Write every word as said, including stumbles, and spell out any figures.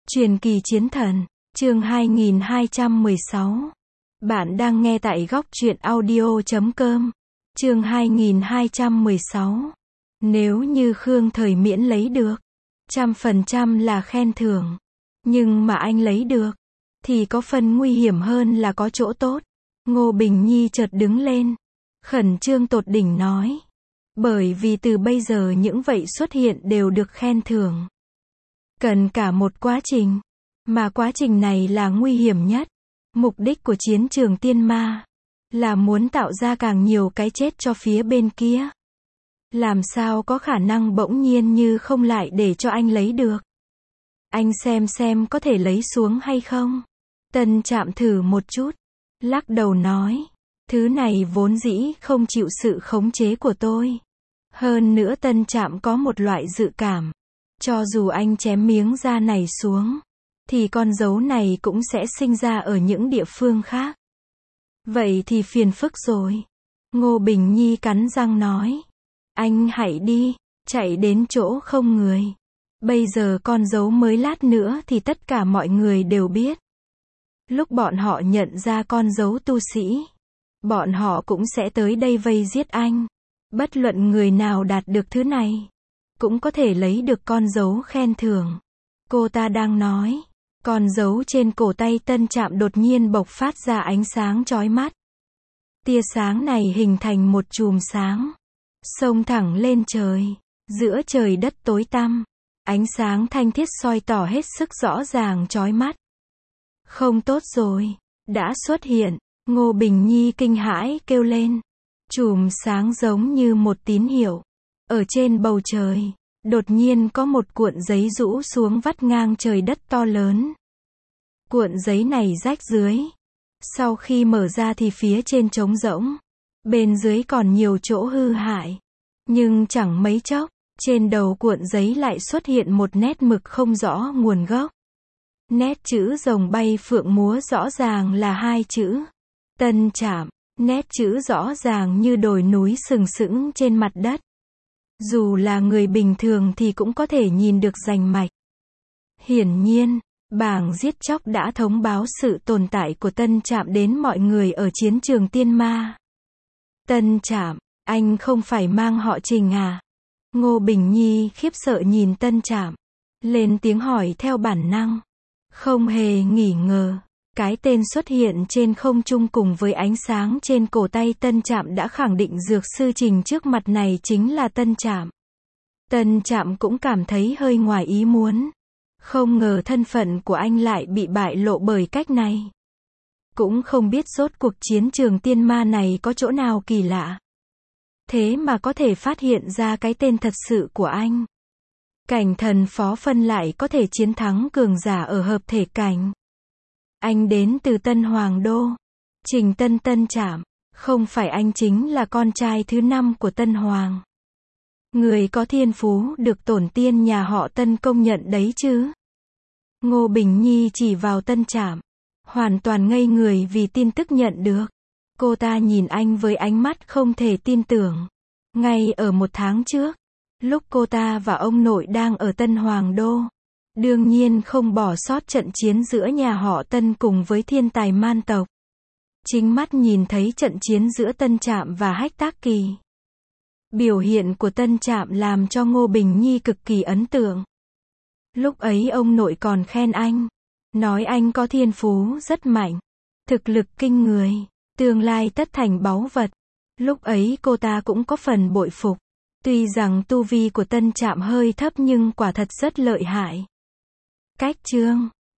Truyền kỳ chiến thần, chương hai nghìn hai trăm mười sáu. Bạn đang nghe tại góc truyện audio chấm com. Chương hai nghìn hai trăm mười sáu. Nếu như Khương Thời Miễn lấy được, trăm phần trăm là khen thưởng. Nhưng mà anh lấy được, thì có phần nguy hiểm hơn là có chỗ tốt. Ngô Bình Nhi chợt đứng lên, khẩn trương tột đỉnh nói. Bởi vì từ bây giờ những vậy xuất hiện đều được khen thưởng. Cần cả một quá trình, mà quá trình này là nguy hiểm nhất. Mục đích của chiến trường tiên ma là muốn tạo ra càng nhiều cái chết cho phía bên kia. Làm sao có khả năng bỗng nhiên như không lại để cho anh lấy được. Anh xem xem có thể lấy xuống hay không. Tân Trạm thử một chút, lắc đầu nói, thứ này vốn dĩ không chịu sự khống chế của tôi. Hơn nữa Tân Trạm có một loại dự cảm, cho dù anh chém miếng da này xuống, thì con dấu này cũng sẽ sinh ra ở những địa phương khác. Vậy thì phiền phức rồi. Ngô Bình Nhi cắn răng nói. Anh hãy đi, chạy đến chỗ không người. Bây giờ con dấu mới lát nữa thì tất cả mọi người đều biết. Lúc bọn họ nhận ra con dấu tu sĩ, bọn họ cũng sẽ tới đây vây giết anh. Bất luận người nào đạt được thứ này, cũng có thể lấy được con dấu khen thưởng. Cô ta đang nói. Con dấu trên cổ tay Tân Trạm đột nhiên bộc phát ra ánh sáng chói mắt. Tia sáng này hình thành một chùm sáng, xông thẳng lên trời, giữa trời đất tối tăm. Ánh sáng thanh thiết soi tỏ hết sức rõ ràng chói mắt. Không tốt rồi, đã xuất hiện. Ngô Bình Nhi kinh hãi kêu lên. Chùm sáng giống như một tín hiệu. Ở trên bầu trời, đột nhiên có một cuộn giấy rũ xuống vắt ngang trời đất to lớn. Cuộn giấy này rách dưới. Sau khi mở ra thì phía trên trống rỗng. Bên dưới còn nhiều chỗ hư hại. Nhưng chẳng mấy chốc, trên đầu cuộn giấy lại xuất hiện một nét mực không rõ nguồn gốc. Nét chữ rồng bay phượng múa rõ ràng là hai chữ Tân Trạm. Nét chữ rõ ràng như đồi núi sừng sững trên mặt đất. Dù là người bình thường thì cũng có thể nhìn được rành mạch. Hiển nhiên, bảng giết chóc đã thông báo sự tồn tại của Tân Trạm đến mọi người ở chiến trường tiên ma. Tân Trạm, anh không phải mang họ Trình à? Ngô Bình Nhi khiếp sợ nhìn Tân Trạm, lên tiếng hỏi theo bản năng. Không hề nghi ngờ, cái tên xuất hiện trên không trung cùng với ánh sáng trên cổ tay Tân Trạm đã khẳng định dược sư Trình trước mặt này chính là Tân Trạm. Tân Trạm cũng cảm thấy hơi ngoài ý muốn. Không ngờ thân phận của anh lại bị bại lộ bởi cách này. Cũng không biết rốt cuộc chiến trường tiên ma này có chỗ nào kỳ lạ. Thế mà có thể phát hiện ra cái tên thật sự của anh. Cảnh thần phó phân lại có thể chiến thắng cường giả ở hợp thể cảnh. Anh đến từ Tân Hoàng Đô. Trình Tân Tân Trạm. Không phải anh chính là con trai thứ năm của Tân Hoàng. Người có thiên phú được tổ tiên nhà họ Tân công nhận đấy chứ. Ngô Bình Nhi chỉ vào Tân Trạm, hoàn toàn ngây người vì tin tức nhận được. Cô ta nhìn anh với ánh mắt không thể tin tưởng. Ngay ở một tháng trước, lúc cô ta và ông nội đang ở Tân Hoàng Đô, đương nhiên không bỏ sót trận chiến giữa nhà họ Tân cùng với thiên tài man tộc. Chính mắt nhìn thấy trận chiến giữa Tân Trạm và Hách Tác Kỳ. Biểu hiện của Tân Trạm làm cho Ngô Bình Nhi cực kỳ ấn tượng. Lúc ấy ông nội còn khen anh, nói anh có thiên phú rất mạnh, thực lực kinh người, tương lai tất thành báu vật. Lúc ấy cô ta cũng có phần bội phục. Tuy rằng tu vi của Tân Trạm hơi thấp nhưng quả thật rất lợi hại. Cách chương